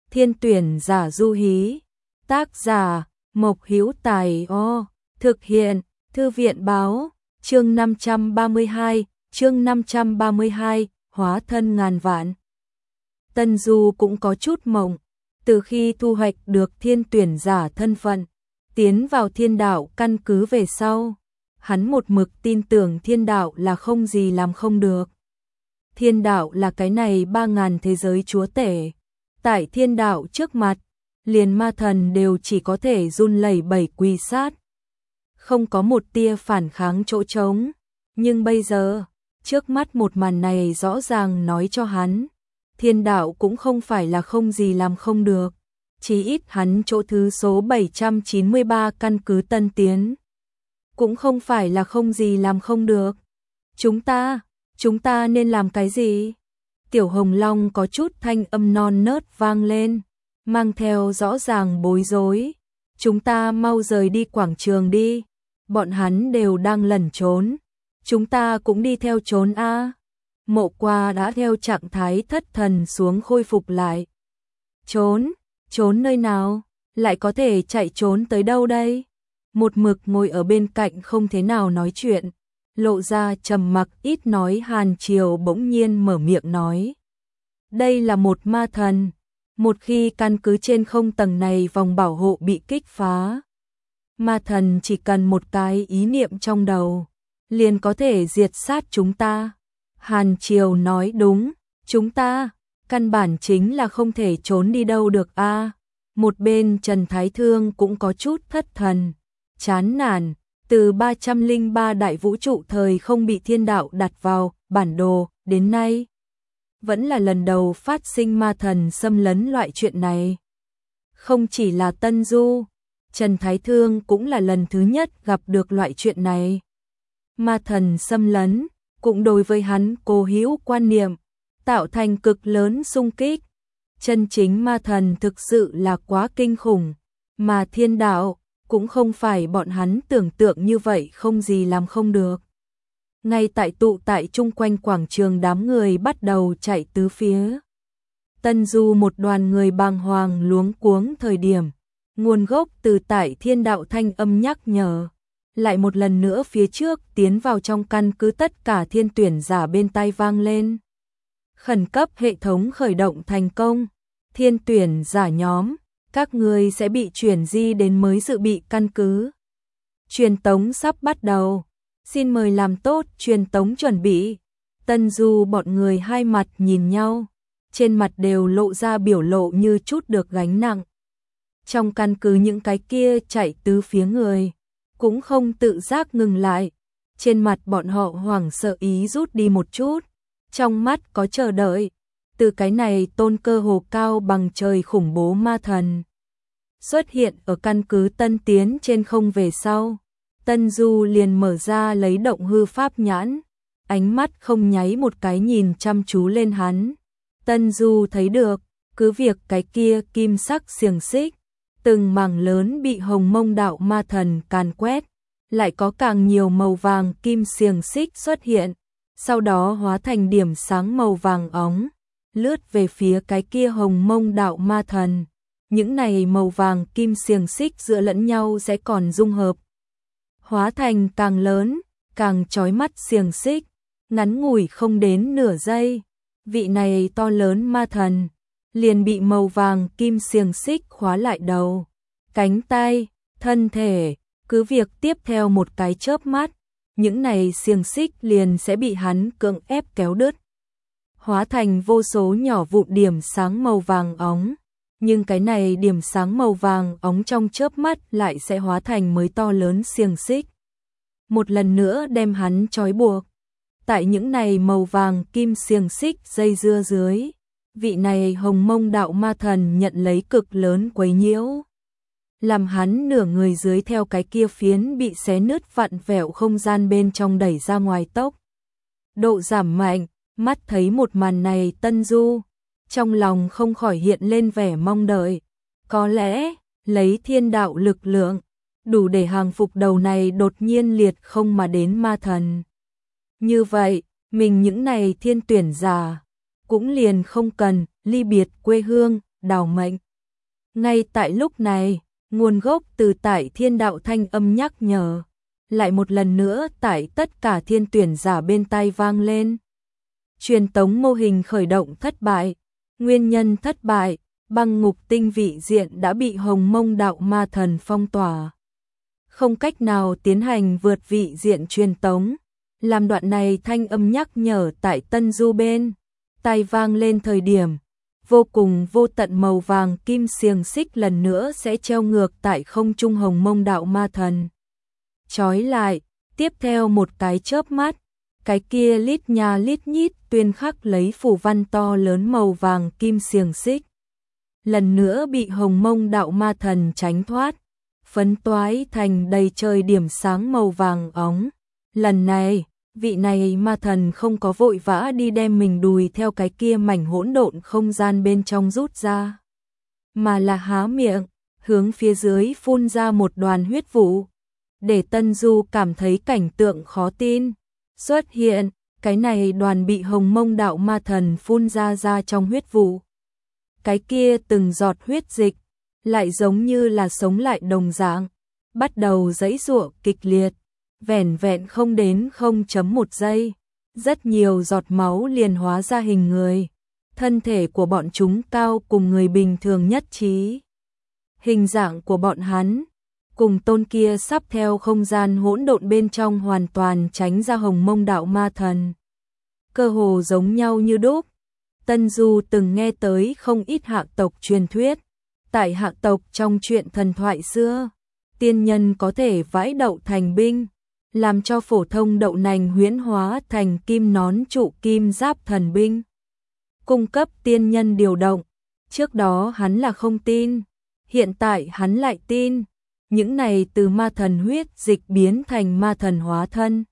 Thiên tuyển giả Du Hí. Tác giả Mộc Hữu Tài. Thực hiện Thư viện báo. Chương 532, hóa thân ngàn vạn. Tân Du cũng có chút mộng, từ khi thu hoạch được thiên tuyển giả thân phận, tiến vào thiên đạo căn cứ về sau, hắn một mực tin tưởng thiên đạo là không gì làm không được. Thiên đạo là cái này 3.000 thế giới chúa tể, tại thiên đạo trước mặt, liền ma thần đều chỉ có thể run lẩy bẩy quỳ sát, không có một tia phản kháng chỗ trống. Nhưng bây giờ, trước mắt một màn này rõ ràng nói cho hắn, thiên đạo cũng không phải là không gì làm không được, chí ít hắn chỗ thứ số 793 căn cứ Tân Tiến, cũng không phải là không gì làm không được. Chúng ta nên làm cái gì? Tiểu Hồng Long có chút thanh âm non nớt vang lên, mang theo rõ ràng bối rối. Chúng ta mau rời đi quảng trường đi, bọn hắn đều đang lẩn trốn, chúng ta cũng đi theo trốn a. Mộ Qua đã theo trạng thái thất thần xuống khôi phục lại. Trốn nơi nào? Lại có thể chạy trốn tới đâu đây? Một mực ngồi ở bên cạnh không thế nào nói chuyện, lộ ra trầm mặc ít nói Hàn Triều bỗng nhiên mở miệng nói. Đây là một ma thần, một khi căn cứ trên không tầng này vòng bảo hộ bị kích phá, ma thần chỉ cần một cái ý niệm trong đầu, liền có thể diệt sát chúng ta. Hàn Triều nói đúng, chúng ta, căn bản chính là không thể trốn đi đâu được a. Một bên Trần Thái Thương cũng có chút thất thần, chán nản, từ 303 đại vũ trụ thời không bị thiên đạo đặt vào bản đồ, đến nay, vẫn là lần đầu phát sinh ma thần xâm lấn loại chuyện này. Không chỉ là Tân Du, Trần Thái Thương cũng là lần thứ nhất gặp được loại chuyện này. Ma thần xâm lấn, cũng đối với hắn cố hữu quan niệm, tạo thành cực lớn xung kích. Chân chính ma thần thực sự là quá kinh khủng, mà thiên đạo cũng không phải bọn hắn tưởng tượng như vậy không gì làm không được. Ngay tại tụ tại chung quanh quảng trường đám người bắt đầu chạy tứ phía. Tân Du một đoàn người bàng hoàng luống cuống thời điểm, nguồn gốc từ tại thiên đạo thanh âm nhắc nhở. Lại một lần nữa phía trước tiến vào trong căn cứ tất cả thiên tuyển giả bên tai vang lên. Khẩn cấp hệ thống khởi động thành công. Thiên tuyển giả nhóm, các người sẽ bị chuyển di đến mới dự bị căn cứ. Truyền tống sắp bắt đầu. Xin mời làm tốt truyền tống chuẩn bị. Tân Du bọn người hai mặt nhìn nhau, trên mặt đều lộ ra biểu lộ như chút được gánh nặng. Trong căn cứ những cái kia chạy tứ phía người, cũng không tự giác ngừng lại. Trên mặt bọn họ hoảng sợ ý rút đi một chút, trong mắt có chờ đợi. Từ cái này tôn cơ hồ cao bằng trời khủng bố ma thần xuất hiện ở căn cứ Tân Tiến trên không về sau, Tân Du liền mở ra lấy động hư pháp nhãn, ánh mắt không nháy một cái nhìn chăm chú lên hắn. Tân Du thấy được, cứ việc cái kia kim sắc xiềng xích, từng mảng lớn bị hồng mông đạo ma thần càn quét, lại có càng nhiều màu vàng kim xiềng xích xuất hiện, sau đó hóa thành điểm sáng màu vàng óng, lướt về phía cái kia hồng mông đạo ma thần. Những này màu vàng kim xiềng xích giữa lẫn nhau sẽ còn dung hợp, hóa thành càng lớn, càng chói mắt xiềng xích, ngắn ngủi không đến nửa giây. Vị này to lớn ma thần liền bị màu vàng kim xiềng xích khóa lại đầu, cánh tay, thân thể, cứ việc tiếp theo một cái chớp mắt, những này xiềng xích liền sẽ bị hắn cưỡng ép kéo đứt, hóa thành vô số nhỏ vụn điểm sáng màu vàng óng. Nhưng cái này điểm sáng màu vàng óng trong chớp mắt lại sẽ hóa thành mới to lớn xiềng xích, một lần nữa đem hắn trói buộc. Tại những này màu vàng kim xiềng xích dây dưa dưới, vị này hồng mông đạo ma thần nhận lấy cực lớn quấy nhiễu, làm hắn nửa người dưới theo cái kia phiến bị xé nứt vặn vẹo không gian bên trong đẩy ra ngoài tốc độ giảm mạnh. Mắt thấy một màn này Tân Du, trong lòng không khỏi hiện lên vẻ mong đợi. Có lẽ, lấy thiên đạo lực lượng, đủ để hàng phục đầu này đột nhiên liệt không mà đến ma thần. Như vậy, mình những này thiên tuyển giả, cũng liền không cần ly biệt quê hương, đào mệnh. Ngay tại lúc này, nguồn gốc từ tại thiên đạo thanh âm nhắc nhở, lại một lần nữa tại tất cả thiên tuyển giả bên tai vang lên. Truyền tống mô hình khởi động thất bại, nguyên nhân thất bại, băng ngục tinh vị diện đã bị Hồng Mông đạo ma thần phong tỏa. Không cách nào tiến hành vượt vị diện truyền tống. Làm đoạn này thanh âm nhắc nhở tại Tân Du bên tai vang lên thời điểm, vô cùng vô tận màu vàng kim xiềng xích lần nữa sẽ treo ngược tại không trung Hồng Mông đạo ma thần. Chói lại, tiếp theo một cái chớp mắt, cái kia lít nha lít nhít tuyên khắc lấy phù văn to lớn màu vàng kim xiềng xích. Lần nữa bị Hồng Mông đạo ma thần tránh thoát, phấn toái thành đầy trời điểm sáng màu vàng óng. Lần này, vị này ma thần không có vội vã đi đem mình đùi theo cái kia mảnh hỗn độn không gian bên trong rút ra, mà là há miệng, hướng phía dưới phun ra một đoàn huyết vụ, để Tân Du cảm thấy cảnh tượng khó tin xuất hiện. Cái này đoàn bị Hồng Mông đạo ma thần phun ra trong huyết vụ, cái kia từng giọt huyết dịch lại giống như là sống lại đồng dạng, bắt đầu giãy giụa kịch liệt. Vẻn vẹn không đến 0.1 giây, rất nhiều giọt máu liền hóa ra hình người. Thân thể của bọn chúng cao cùng người bình thường nhất trí. Hình dạng của bọn hắn cùng tôn kia sắp theo không gian hỗn độn bên trong hoàn toàn tránh ra Hồng Mông đạo ma thần. Cơ hồ giống nhau như đúc. Tân Du từng nghe tới không ít hạ tộc truyền thuyết. Tại hạ tộc trong truyện thần thoại xưa, tiên nhân có thể vãi đậu thành binh, làm cho phổ thông đậu nành huyễn hóa thành kim nón trụ kim giáp thần binh, cung cấp tiên nhân điều động. Trước đó hắn là không tin, hiện tại hắn lại tin. Những này từ ma thần huyết dịch biến thành ma thần hóa thân,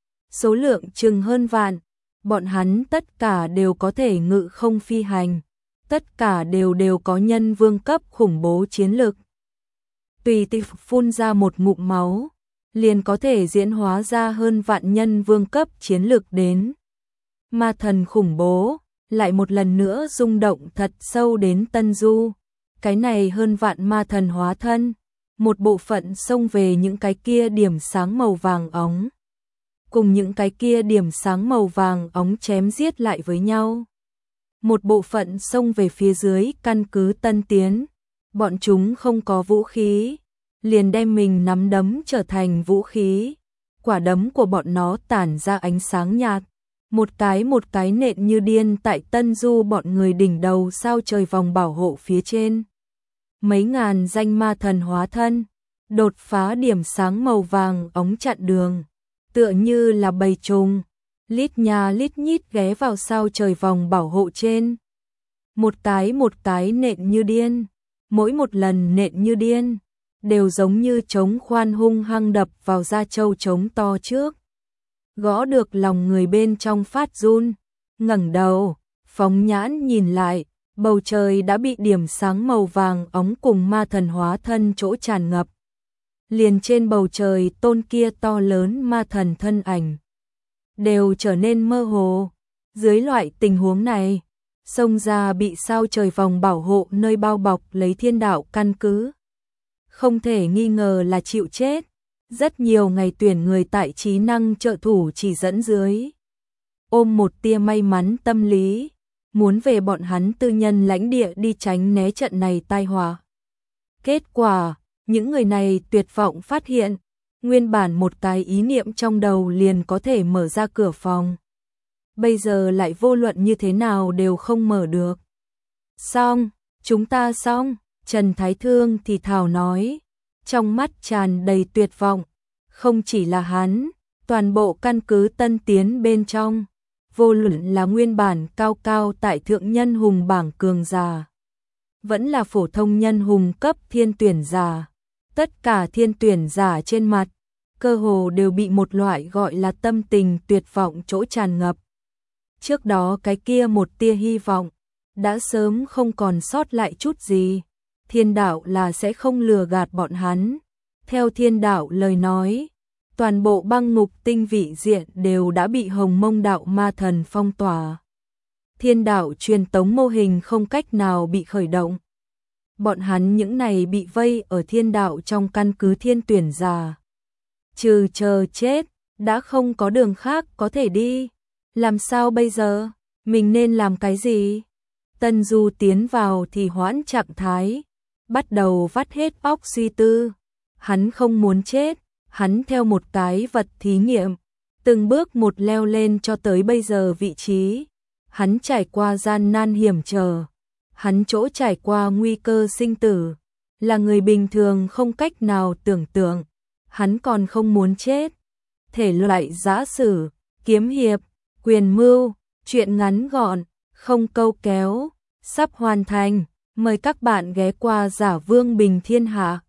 số lượng chừng hơn vạn, bọn hắn tất cả đều có thể ngự không phi hành, tất cả đều có nhân vương cấp khủng bố chiến lực. Tùy tiện phun ra một ngụm máu, liền có thể diễn hóa ra hơn vạn nhân vương cấp chiến lực đến. Ma thần khủng bố, lại một lần nữa rung động thật sâu đến Tân Du. Cái này hơn vạn ma thần hóa thân, một bộ phận xông về những cái kia điểm sáng màu vàng óng, cùng những cái kia điểm sáng màu vàng óng chém giết lại với nhau. Một bộ phận xông về phía dưới căn cứ Tân Tiến, bọn chúng không có vũ khí, liền đem mình nắm đấm trở thành vũ khí. Quả đấm của bọn nó tản ra ánh sáng nhạt, một cái nện như điên tại Tân Du bọn người đỉnh đầu sao trời vòng bảo hộ phía trên. Mấy ngàn danh ma thần hóa thân, đột phá điểm sáng màu vàng óng chặn đường, tựa như là bầy trùng, lít nha lít nhít ghé vào sao trời vòng bảo hộ trên. Một cái nện như điên, mỗi một lần nện như điên, đều giống như trống khoan hung hăng đập vào da trâu trống to trước. Gõ được lòng người bên trong phát run, ngẩng đầu, phóng nhãn nhìn lại, bầu trời đã bị điểm sáng màu vàng óng cùng ma thần hóa thân chỗ tràn ngập. Liền trên bầu trời tôn kia to lớn ma thần thân ảnh đều trở nên mơ hồ. Dưới loại tình huống này, xông ra bị sao trời vòng bảo hộ nơi bao bọc lấy thiên đạo căn cứ, không thể nghi ngờ là chịu chết. Rất nhiều ngày tuyển người tại trí năng trợ thủ chỉ dẫn dưới, ôm một tia may mắn tâm lý, muốn về bọn hắn tư nhân lãnh địa đi tránh né trận này tai họa. Kết quả, những người này tuyệt vọng phát hiện, nguyên bản một cái ý niệm trong đầu liền có thể mở ra cửa phòng, bây giờ lại vô luận như thế nào đều không mở được. Xong, chúng ta xong, Trần Thái Thương thì thào nói, trong mắt tràn đầy tuyệt vọng. Không chỉ là hắn, toàn bộ căn cứ Tân Tiến bên trong, vô luận là nguyên bản cao cao tại thượng nhân hùng bảng cường giả, vẫn là phổ thông nhân hùng cấp thiên tuyển giả, tất cả thiên tuyển giả trên mặt, cơ hồ đều bị một loại gọi là tâm tình tuyệt vọng chỗ tràn ngập. Trước đó cái kia một tia hy vọng, đã sớm không còn sót lại chút gì. Thiên đạo là sẽ không lừa gạt bọn hắn. Theo thiên đạo lời nói, toàn bộ băng ngục tinh vị diện đều đã bị Hồng Mông đạo ma thần phong tỏa. thiên đạo truyền tống mô hình không cách nào bị khởi động. Bọn hắn những này bị vây ở thiên đạo trong căn cứ thiên tuyển giả. Trừ chờ chết, đã không có đường khác có thể đi. Làm sao bây giờ? Mình nên làm cái gì? Tân Du tiến vào thì hoãn trạng thái, bắt đầu vắt hết óc suy tư. Hắn không muốn chết, hắn theo một cái vật thí nghiệm, từng bước một leo lên cho tới bây giờ vị trí. Hắn trải qua gian nan hiểm trở, hắn chỗ trải qua nguy cơ sinh tử, là người bình thường không cách nào tưởng tượng. Hắn còn không muốn chết. Thể loại giã sử, kiếm hiệp, quyền mưu, truyện ngắn gọn, không câu kéo, sắp hoàn thành. Mời các bạn ghé qua Giả Vương Bình Thiên Hạ.